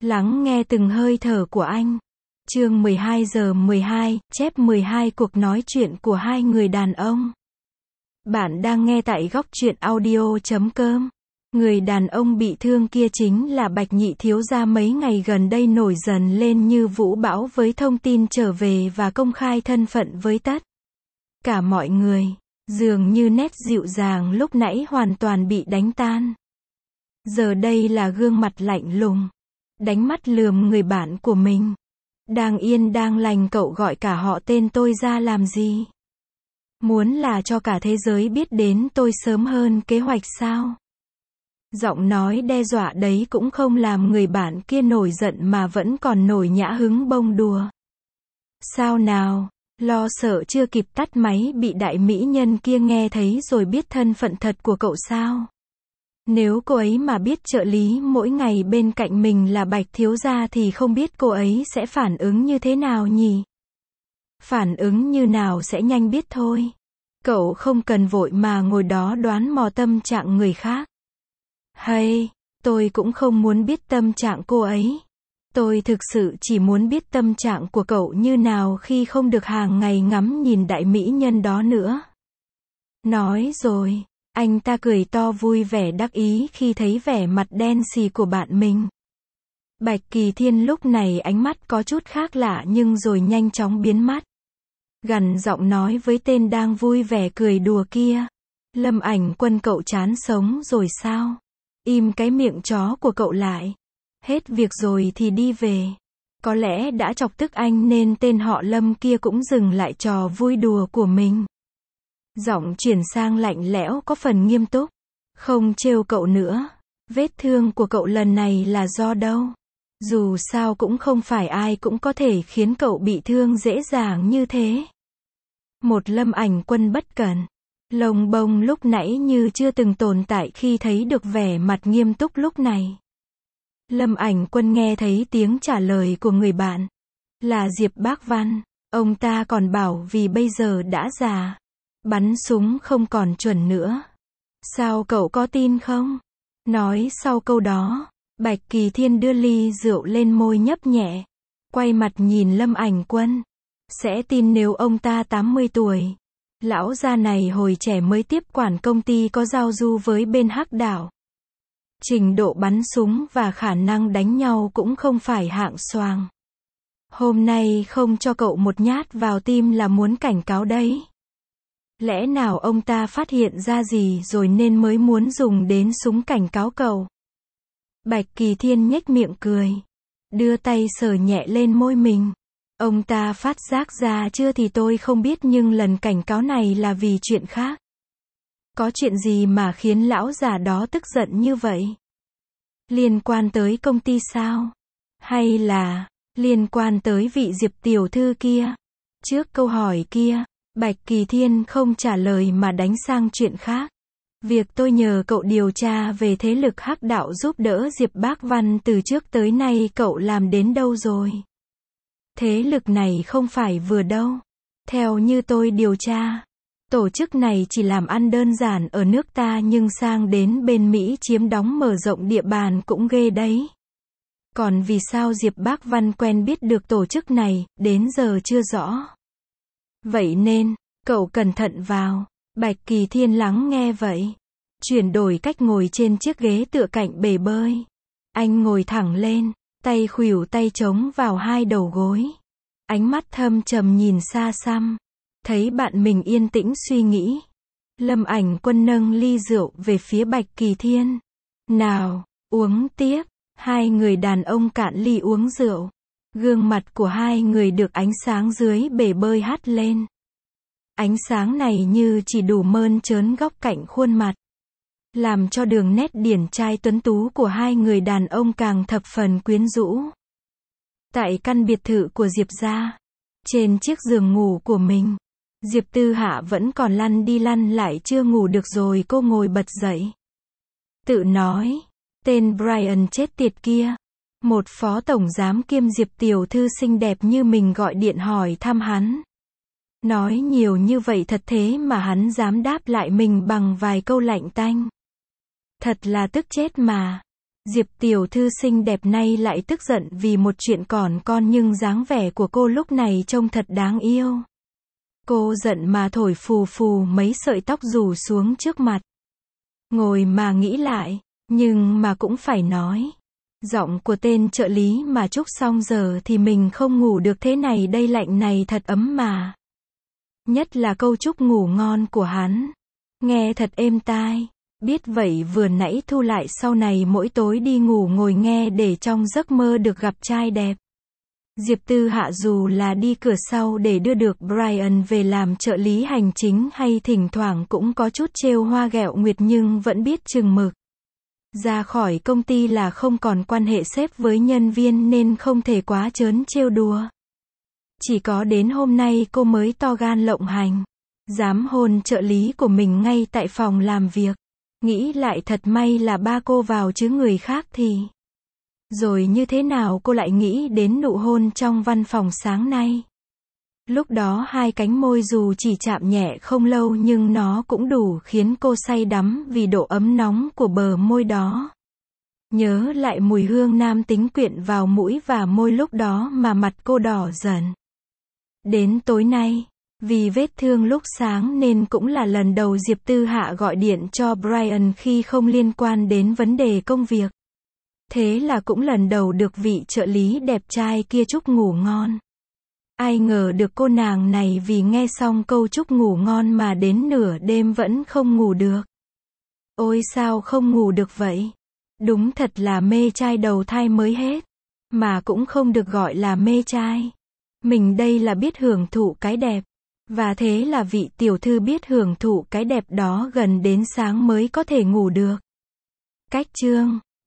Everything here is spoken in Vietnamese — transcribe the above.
Lắng nghe từng hơi thở của anh. Chương 12 giờ 12, chép 12 cuộc nói chuyện của hai người đàn ông. Bạn đang nghe tại góc truyện audio.com. Người đàn ông bị thương kia chính là Bạch Nhị thiếu gia mấy ngày gần đây nổi dần lên như vũ bão với thông tin trở về và công khai thân phận với tất cả mọi người. Dường như nét dịu dàng lúc nãy hoàn toàn bị đánh tan. Giờ đây là gương mặt lạnh lùng, đánh mắt lườm người bạn của mình. Đang yên đang lành cậu gọi cả họ tên tôi ra làm gì? Muốn là cho cả thế giới biết đến tôi sớm hơn kế hoạch sao? Giọng nói đe dọa đấy cũng không làm người bạn kia nổi giận mà vẫn còn nổi nhã hứng bông đùa. Sao nào? Lo sợ chưa kịp tắt máy bị đại mỹ nhân kia nghe thấy rồi biết thân phận thật của cậu sao? Nếu cô ấy mà biết trợ lý mỗi ngày bên cạnh mình là Bạch thiếu gia thì không biết cô ấy sẽ phản ứng như thế nào nhỉ? Phản ứng như nào sẽ nhanh biết thôi. Cậu không cần vội mà ngồi đó đoán mò tâm trạng người khác. Hay, tôi cũng không muốn biết tâm trạng cô ấy. Tôi thực sự chỉ muốn biết tâm trạng của cậu như nào khi không được hàng ngày ngắm nhìn đại mỹ nhân đó nữa. Nói rồi, anh ta cười to vui vẻ đắc ý khi thấy vẻ mặt đen xì của bạn mình. Bạch Kỳ Thiên lúc này ánh mắt có chút khác lạ nhưng rồi nhanh chóng biến mất. Gằn giọng nói với tên đang vui vẻ cười đùa kia. Lâm Ảnh Quân, cậu chán sống rồi sao? Im cái miệng chó của cậu lại. Hết việc rồi thì đi về. Có lẽ đã chọc tức anh nên tên họ Lâm kia cũng dừng lại trò vui đùa của mình. Giọng chuyển sang lạnh lẽo có phần nghiêm túc. Không trêu cậu nữa. Vết thương của cậu lần này là do đâu? Dù sao cũng không phải ai cũng có thể khiến cậu bị thương dễ dàng như thế. Một Lâm Ảnh Quân bất cẩn. Lông bông lúc nãy như chưa từng tồn tại khi thấy được vẻ mặt nghiêm túc lúc này. Lâm Ảnh Quân nghe thấy tiếng trả lời của người bạn. Là Diệp Bác Văn. Ông ta còn bảo vì bây giờ đã già. Bắn súng không còn chuẩn nữa. Sao cậu có tin không? Nói sau câu đó, Bạch Kỳ Thiên đưa ly rượu lên môi nhấp nhẹ. Quay mặt nhìn Lâm Ảnh Quân. Sẽ tin nếu ông ta 80 tuổi. Lão già này hồi trẻ mới tiếp quản công ty có giao du với bên Hắc Đảo. Trình độ bắn súng và khả năng đánh nhau cũng không phải hạng xoàng. Hôm nay không cho cậu một nhát vào tim là muốn cảnh cáo đấy. Lẽ nào ông ta phát hiện ra gì rồi nên mới muốn dùng đến súng cảnh cáo cậu? Bạch Kỳ Thiên nhếch miệng cười. Đưa tay sờ nhẹ lên môi mình. Ông ta phát giác ra chưa thì tôi không biết nhưng lần cảnh cáo này là vì chuyện khác. Có chuyện gì mà khiến lão già đó tức giận như vậy? Liên quan tới công ty sao? Hay là liên quan tới vị Diệp tiểu thư kia? Trước câu hỏi kia, Bạch Kỳ Thiên không trả lời mà đánh sang chuyện khác. Việc tôi nhờ cậu điều tra về thế lực Hắc Đạo giúp đỡ Diệp Bác Văn từ trước tới nay cậu làm đến đâu rồi? Thế lực này không phải vừa đâu. Theo như tôi điều tra, tổ chức này chỉ làm ăn đơn giản ở nước ta nhưng sang đến bên Mỹ chiếm đóng mở rộng địa bàn cũng ghê đấy. Còn vì sao Diệp Bác Văn quen biết được tổ chức này, đến giờ chưa rõ. Vậy nên, cậu cẩn thận vào. Bạch Kỳ Thiên lắng nghe vậy. Chuyển đổi cách ngồi trên chiếc ghế tựa cạnh bể bơi. Anh ngồi thẳng lên, tay khuỷu tay chống vào hai đầu gối. Ánh mắt thâm trầm nhìn xa xăm. Thấy bạn mình yên tĩnh suy nghĩ. Lâm Ảnh Quân nâng ly rượu về phía Bạch Kỳ Thiên. Nào, uống tiếp. Hai người đàn ông cạn ly uống rượu. Gương mặt của hai người được ánh sáng dưới bể bơi hắt lên. Ánh sáng này như chỉ đủ mơn trớn góc cạnh khuôn mặt. Làm cho đường nét điển trai tuấn tú của hai người đàn ông càng thập phần quyến rũ. Tại căn biệt thự của Diệp gia, trên chiếc giường ngủ của mình, Diệp Tư Hạ vẫn còn lăn đi lăn lại chưa ngủ được rồi cô ngồi bật dậy. Tự nói, tên Brian chết tiệt kia, một phó tổng giám kiêm Diệp tiểu thư xinh đẹp như mình gọi điện hỏi thăm hắn. Nói nhiều như vậy thật thế mà hắn dám đáp lại mình bằng vài câu lạnh tanh. Thật là tức chết mà. Diệp tiểu thư xinh đẹp nay lại tức giận vì một chuyện còn con nhưng dáng vẻ của cô lúc này trông thật đáng yêu. Cô giận mà thổi phù phù mấy sợi tóc rủ xuống trước mặt. Ngồi mà nghĩ lại, nhưng mà cũng phải nói. Giọng của tên trợ lý mà chúc xong giờ thì mình không ngủ được thế này đây lạnh này thật ấm mà. Nhất là câu chúc ngủ ngon của hắn. Nghe thật êm tai. Biết vậy vừa nãy thu lại sau này mỗi tối đi ngủ ngồi nghe để trong giấc mơ được gặp trai đẹp. Diệp Tư Hạ dù là đi cửa sau để đưa được Brian về làm trợ lý hành chính hay thỉnh thoảng cũng có chút trêu hoa ghẹo nguyệt nhưng vẫn biết chừng mực. Ra khỏi công ty là không còn quan hệ sếp với nhân viên nên không thể quá trớn trêu đùa. Chỉ có đến hôm nay cô mới to gan lộng hành. Dám hôn trợ lý của mình ngay tại phòng làm việc. Nghĩ lại thật may là ba cô vào chứ người khác thì... Rồi như thế nào cô lại nghĩ đến nụ hôn trong văn phòng sáng nay. Lúc đó hai cánh môi dù chỉ chạm nhẹ không lâu nhưng nó cũng đủ khiến cô say đắm vì độ ấm nóng của bờ môi đó. Nhớ lại mùi hương nam tính quyện vào mũi và môi lúc đó mà mặt cô đỏ dần. Đến tối nay, vì vết thương lúc sáng nên cũng là lần đầu Diệp Tư Hạ gọi điện cho Brian khi không liên quan đến vấn đề công việc. Thế là cũng lần đầu được vị trợ lý đẹp trai kia chúc ngủ ngon. Ai ngờ được cô nàng này vì nghe xong câu chúc ngủ ngon mà đến nửa đêm vẫn không ngủ được. Ôi sao không ngủ được vậy? Đúng thật là mê trai đầu thai mới hết. Mà cũng không được gọi là mê trai. Mình đây là biết hưởng thụ cái đẹp. Và thế là vị tiểu thư biết hưởng thụ cái đẹp đó gần đến sáng mới có thể ngủ được. Cách chương